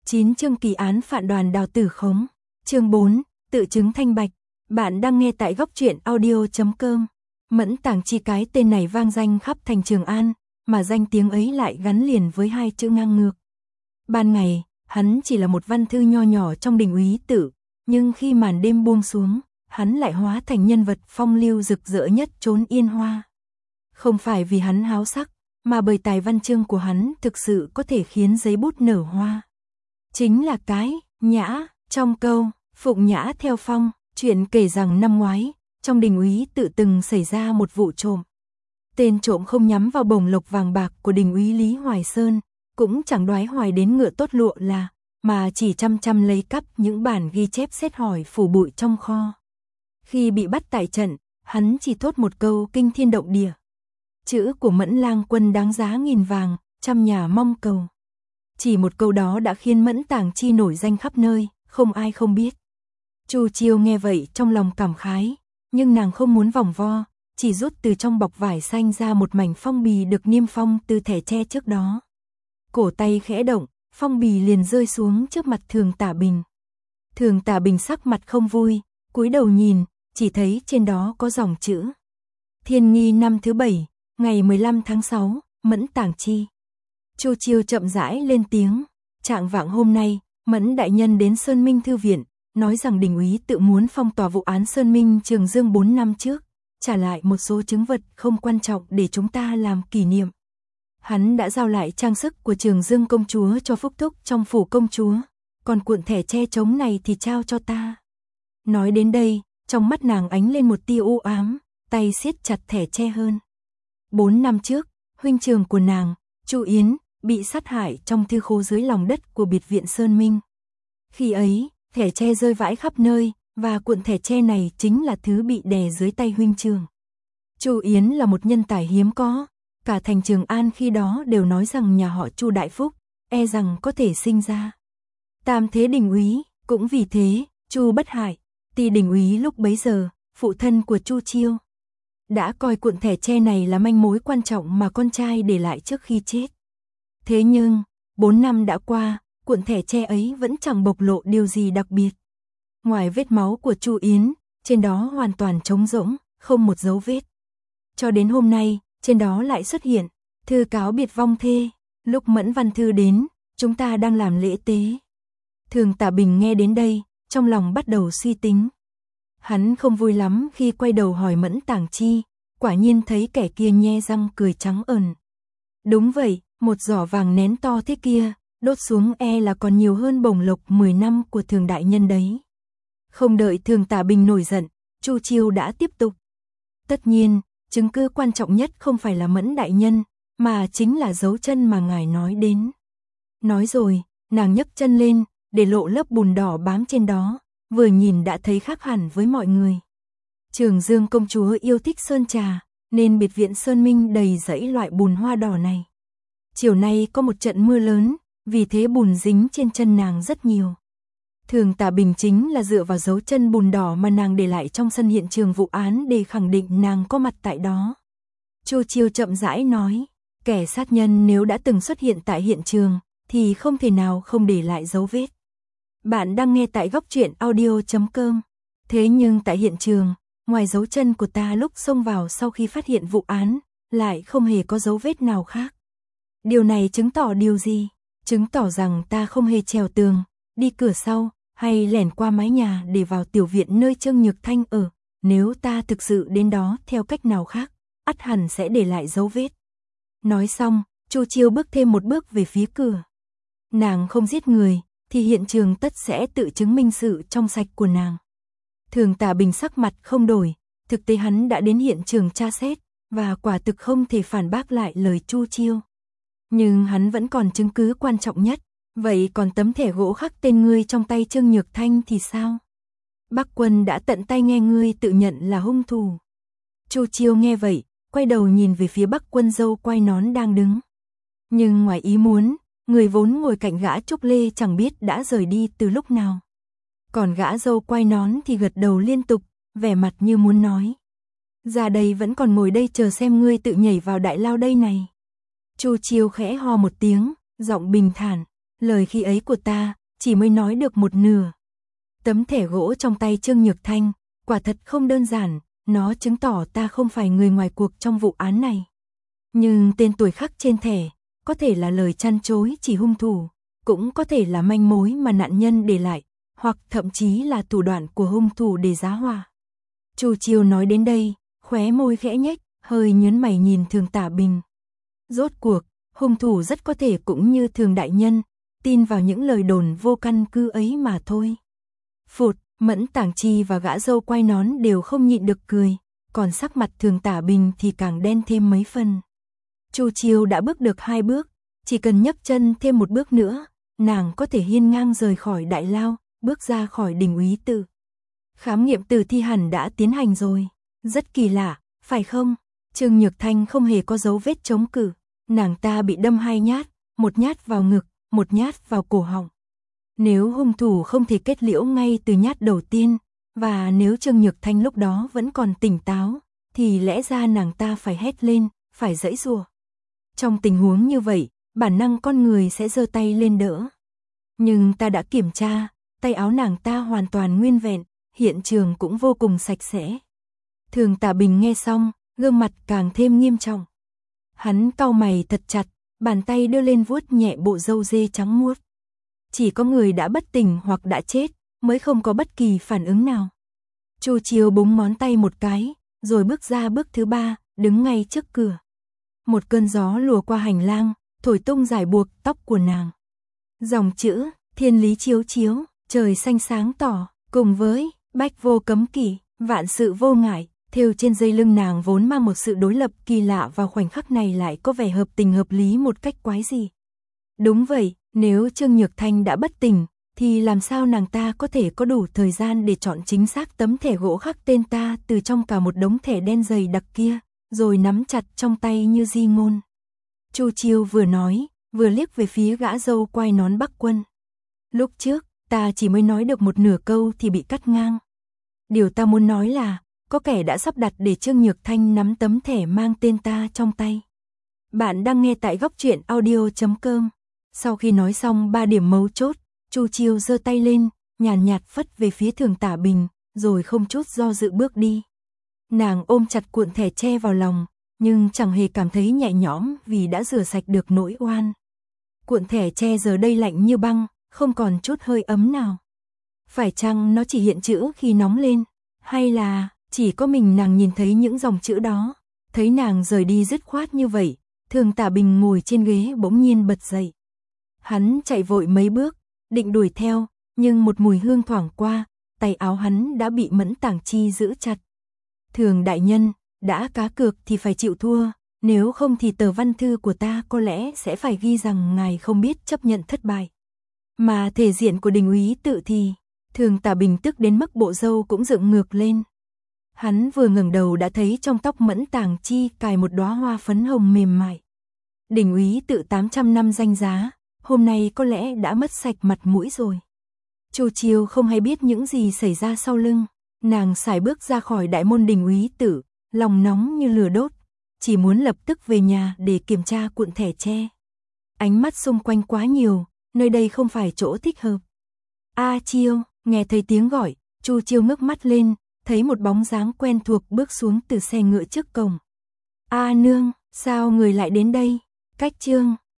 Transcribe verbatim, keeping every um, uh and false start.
chín chương kỳ án phản đoàn Đào Tử Khống. Chương bốn, tự chứng thanh bạch. Bạn đang nghe tại góc truyện audio chấm com. Mẫn Tàng Chi, cái tên này vang danh khắp thành Trường An, mà danh tiếng ấy lại gắn liền với hai chữ ngang ngược. Ban ngày, hắn chỉ là một văn thư nho nhỏ trong đình úy tự, nhưng khi màn đêm buông xuống, hắn lại hóa thành nhân vật phong lưu rực rỡ nhất chốn Yên Hoa. Không phải vì hắn háo sắc, mà bởi tài văn chương của hắn thực sự có thể khiến giấy bút nở hoa. Chính là cái nhã trong câu phụng nhã theo phong. Chuyện kể rằng năm ngoái, trong đình úy tự từng xảy ra một vụ trộm. Tên trộm không nhắm vào bồng lộc vàng bạc của đình úy Lý Hoài Sơn, cũng chẳng đoái hoài đến ngựa tốt lụa là, mà chỉ chăm chăm lấy cắp những bản ghi chép xét hỏi phủ bụi trong kho. Khi bị bắt tại trận, hắn chỉ thốt một câu kinh thiên động địa. Chữ của Mẫn Lang Quân đáng giá nghìn vàng, trăm nhà mong cầu. Chỉ một câu đó đã khiến Mẫn Tàng Chi nổi danh khắp nơi, không ai không biết. Chu Chiêu nghe vậy trong lòng cảm khái, nhưng nàng không muốn vòng vo, chỉ rút từ trong bọc vải xanh ra một mảnh phong bì được niêm phong từ thẻ tre trước đó. Cổ tay khẽ động, phong bì liền rơi xuống trước mặt Thường Tả Bình. Thường Tả Bình sắc mặt không vui, cúi đầu nhìn, chỉ thấy trên đó có dòng chữ: Thiên nghi năm thứ bảy, ngày mười lăm tháng sáu, Mẫn Tàng Chi. Chu Chiêu chậm rãi lên tiếng: Trạng vạng hôm nay, Mẫn đại nhân đến Sơn Minh thư viện, nói rằng đình úy tự muốn phong tỏa vụ án Sơn Minh Trường Dương bốn năm trước, trả lại một số chứng vật không quan trọng để chúng ta làm kỷ niệm. Hắn đã giao lại trang sức của Trường Dương công chúa cho Phúc Thúc trong phủ công chúa, còn cuộn thẻ che trống này thì trao cho ta. Nói đến đây, trong mắt nàng ánh lên một tia u ám, tay siết chặt thẻ che hơn. Bốn năm trước, huynh trưởng của nàng, Chu Yến, bị sát hại trong thư khố dưới lòng đất của biệt viện Sơn Minh. Khi ấy, thẻ tre rơi vãi khắp nơi, và cuộn thẻ tre này chính là thứ bị đè dưới tay huynh trưởng. Chu Yến là một nhân tài hiếm có, cả thành Trường An khi đó đều nói rằng nhà họ Chu đại phúc, e rằng có thể sinh ra tam thế đình úy. Cũng vì thế, Chu bất hại, ty đình úy lúc bấy giờ, phụ thân của Chu Chiêu, đã coi cuộn thẻ tre này là manh mối quan trọng mà con trai để lại trước khi chết. Thế nhưng, bốn năm đã qua, cuộn thẻ tre ấy vẫn chẳng bộc lộ điều gì đặc biệt. Ngoài vết máu của Chu Yến, trên đó hoàn toàn trống rỗng, không một dấu vết. Cho đến hôm nay, trên đó lại xuất hiện thư cáo biệt vong thê. Lúc Mẫn văn thư đến, chúng ta đang làm lễ tế. Thường Tả Bình nghe đến đây, trong lòng bắt đầu suy tính. Hắn không vui lắm khi quay đầu hỏi Mẫn Tàng Chi, quả nhiên thấy kẻ kia nhe răng cười trắng ẩn. Đúng vậy, một giỏ vàng nén to thế kia, đốt xuống e là còn nhiều hơn bổng lộc mười năm của Thường đại nhân đấy. Không đợi Thường Tả Bình nổi giận, Chu Chiêu đã tiếp tục. Tất nhiên, chứng cứ quan trọng nhất không phải là Mẫn đại nhân, mà chính là dấu chân mà ngài nói đến. Nói rồi, nàng nhấc chân lên, để lộ lớp bùn đỏ bám trên đó, vừa nhìn đã thấy khác hẳn với mọi người. Trường Dương công chúa yêu thích sơn trà, nên biệt viện Sơn Minh đầy dãy loại bùn hoa đỏ này. Chiều nay có một trận mưa lớn, vì thế bùn dính trên chân nàng rất nhiều. Thường Tả Bình chính là dựa vào dấu chân bùn đỏ mà nàng để lại trong sân hiện trường vụ án để khẳng định nàng có mặt tại đó. Chu Chiêu chậm rãi nói, kẻ sát nhân nếu đã từng xuất hiện tại hiện trường, thì không thể nào không để lại dấu vết. Bạn đang nghe tại góc truyện audio chấm com. Thế nhưng tại hiện trường, ngoài dấu chân của ta lúc xông vào sau khi phát hiện vụ án, lại không hề có dấu vết nào khác. Điều này chứng tỏ điều gì? Chứng tỏ rằng ta không hề trèo tường, đi cửa sau, hay lẻn qua mái nhà để vào tiểu viện nơi Trương Nhược Thanh ở. Nếu ta thực sự đến đó theo cách nào khác, ắt hẳn sẽ để lại dấu vết. Nói xong, Chu Chiêu bước thêm một bước về phía cửa. Nàng không giết người, thì hiện trường tất sẽ tự chứng minh sự trong sạch của nàng. Thường Tả Bình sắc mặt không đổi, thực tế hắn đã đến hiện trường tra xét, và quả thực không thể phản bác lại lời Chu Chiêu. Nhưng hắn vẫn còn chứng cứ quan trọng nhất, vậy còn tấm thẻ gỗ khắc tên ngươi trong tay Trương Nhược Thanh thì sao? Bắc Quân đã tận tay nghe ngươi tự nhận là hung thủ. Chu Chiêu nghe vậy, quay đầu nhìn về phía Bắc Quân dâu quai nón đang đứng. Nhưng ngoài ý muốn, người vốn ngồi cạnh gã Trúc Lê chẳng biết đã rời đi từ lúc nào. Còn gã dâu quai nón thì gật đầu liên tục, vẻ mặt như muốn nói: ra đây vẫn còn ngồi đây chờ xem ngươi tự nhảy vào đại lao đây này. Chu Chiêu khẽ ho một tiếng, giọng bình thản: Lời khi ấy của ta, chỉ mới nói được một nửa. Tấm thẻ gỗ trong tay Trương Nhược Thanh, quả thật không đơn giản, nó chứng tỏ ta không phải người ngoài cuộc trong vụ án này. Nhưng tên tuổi khắc trên thẻ, có thể là lời chăn chối chỉ hung thủ, cũng có thể là manh mối mà nạn nhân để lại, hoặc thậm chí là thủ đoạn của hung thủ để giá hòa. Chu Chiêu nói đến đây, khóe môi khẽ nhếch, hơi nhớn mày nhìn Thường Tả Bình. Rốt cuộc, hung thủ rất có thể cũng như Thường đại nhân, tin vào những lời đồn vô căn cứ ấy mà thôi. Phụt, Mẫn Tảng Chi và gã dâu quay nón đều không nhịn được cười, còn sắc mặt Thường Tả Bình thì càng đen thêm mấy phần. Chu Chiêu đã bước được hai bước, chỉ cần nhấc chân thêm một bước nữa, nàng có thể hiên ngang rời khỏi đại lao, bước ra khỏi đình úy tự. Khám nghiệm tử thi hẳn đã tiến hành rồi, rất kỳ lạ, phải không? Trương Nhược Thanh không hề có dấu vết chống cự, nàng ta bị đâm hai nhát, một nhát vào ngực, một nhát vào cổ họng. Nếu hung thủ không thể kết liễu ngay từ nhát đầu tiên, và nếu Trương Nhược Thanh lúc đó vẫn còn tỉnh táo, thì lẽ ra nàng ta phải hét lên, phải giãy giụa. Trong tình huống như vậy, bản năng con người sẽ giơ tay lên đỡ. Nhưng ta đã kiểm tra, tay áo nàng ta hoàn toàn nguyên vẹn, hiện trường cũng vô cùng sạch sẽ. Thường Tả Bình nghe xong, gương mặt càng thêm nghiêm trọng. Hắn cau mày thật chặt, bàn tay đưa lên vuốt nhẹ bộ râu dê trắng muốt. Chỉ có người đã bất tỉnh hoặc đã chết, mới không có bất kỳ phản ứng nào. Chu Chiêu búng ngón tay một cái, rồi bước ra bước thứ ba, đứng ngay trước cửa. Một cơn gió lùa qua hành lang, thổi tung rải buộc tóc của nàng. Dòng chữ, thiên lý chiếu chiếu, trời xanh sáng tỏ, cùng với bách vô cấm kỵ, vạn sự vô ngại, thêu trên dây lưng nàng vốn mang một sự đối lập kỳ lạ vào khoảnh khắc này lại có vẻ hợp tình hợp lý một cách quái dị. Đúng vậy, nếu Trương Nhược Thanh đã bất tỉnh, thì làm sao nàng ta có thể có đủ thời gian để chọn chính xác tấm thẻ gỗ khắc tên ta từ trong cả một đống thẻ đen dày đặc kia, rồi nắm chặt trong tay như di ngôn. Chu Chiêu vừa nói, vừa liếc về phía gã dâu quai nón Bắc Quân. Lúc trước, ta chỉ mới nói được một nửa câu thì bị cắt ngang. Điều ta muốn nói là, có kẻ đã sắp đặt để Trương Nhược Thanh nắm tấm thẻ mang tên ta trong tay. Bạn đang nghe tại góc truyện audio chấm com. Sau khi nói xong ba điểm mấu chốt, Chu Chiêu giơ tay lên, nhàn nhạt phất về phía Thường Tả Bình, rồi không chút do dự bước đi. Nàng ôm chặt cuộn thẻ tre vào lòng, nhưng chẳng hề cảm thấy nhẹ nhõm vì đã rửa sạch được nỗi oan. Cuộn thẻ tre giờ đây lạnh như băng, không còn chút hơi ấm nào. Phải chăng nó chỉ hiện chữ khi nóng lên, hay là chỉ có mình nàng nhìn thấy những dòng chữ đó? Thấy nàng rời đi dứt khoát như vậy, Thường Tả Bình ngồi trên ghế bỗng nhiên bật dậy. Hắn chạy vội mấy bước, định đuổi theo, nhưng một mùi hương thoảng qua, tay áo hắn đã bị Mẫn Tảng Chi giữ chặt. Thường đại nhân, đã cá cược thì phải chịu thua, nếu không thì tờ văn thư của ta có lẽ sẽ phải ghi rằng ngài không biết chấp nhận thất bại. Mà thể diện của đình úy tự thì, Thường Tả Bình tức đến mức bộ râu cũng dựng ngược lên. Hắn vừa ngẩng đầu đã thấy trong tóc Mẫn Tảng Chi cài một đóa hoa phấn hồng mềm mại. Đình úy tự tám trăm năm danh giá, hôm nay có lẽ đã mất sạch mặt mũi rồi. Chu Chiêu không hay biết những gì xảy ra sau lưng, nàng sải bước ra khỏi đại môn đình úy tự, lòng nóng như lửa đốt, chỉ muốn lập tức về nhà để kiểm tra cuộn thẻ tre. Ánh mắt xung quanh quá nhiều, nơi đây không phải chỗ thích hợp. A Chiêu, nghe thấy tiếng gọi, Chu Chiêu ngước mắt lên, thấy một bóng dáng quen thuộc bước xuống từ xe ngựa trước cổng. A nương, sao người lại đến đây? Cách Trương